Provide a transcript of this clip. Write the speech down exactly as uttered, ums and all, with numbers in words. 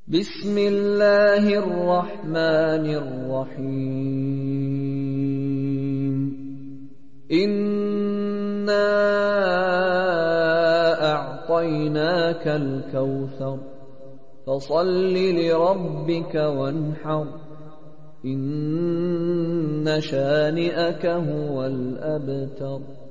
بسم الله الرحمن الرحيم إنا أعطيناك الكوثر فصل لربك وانحر إن شانئك هو الأبتر.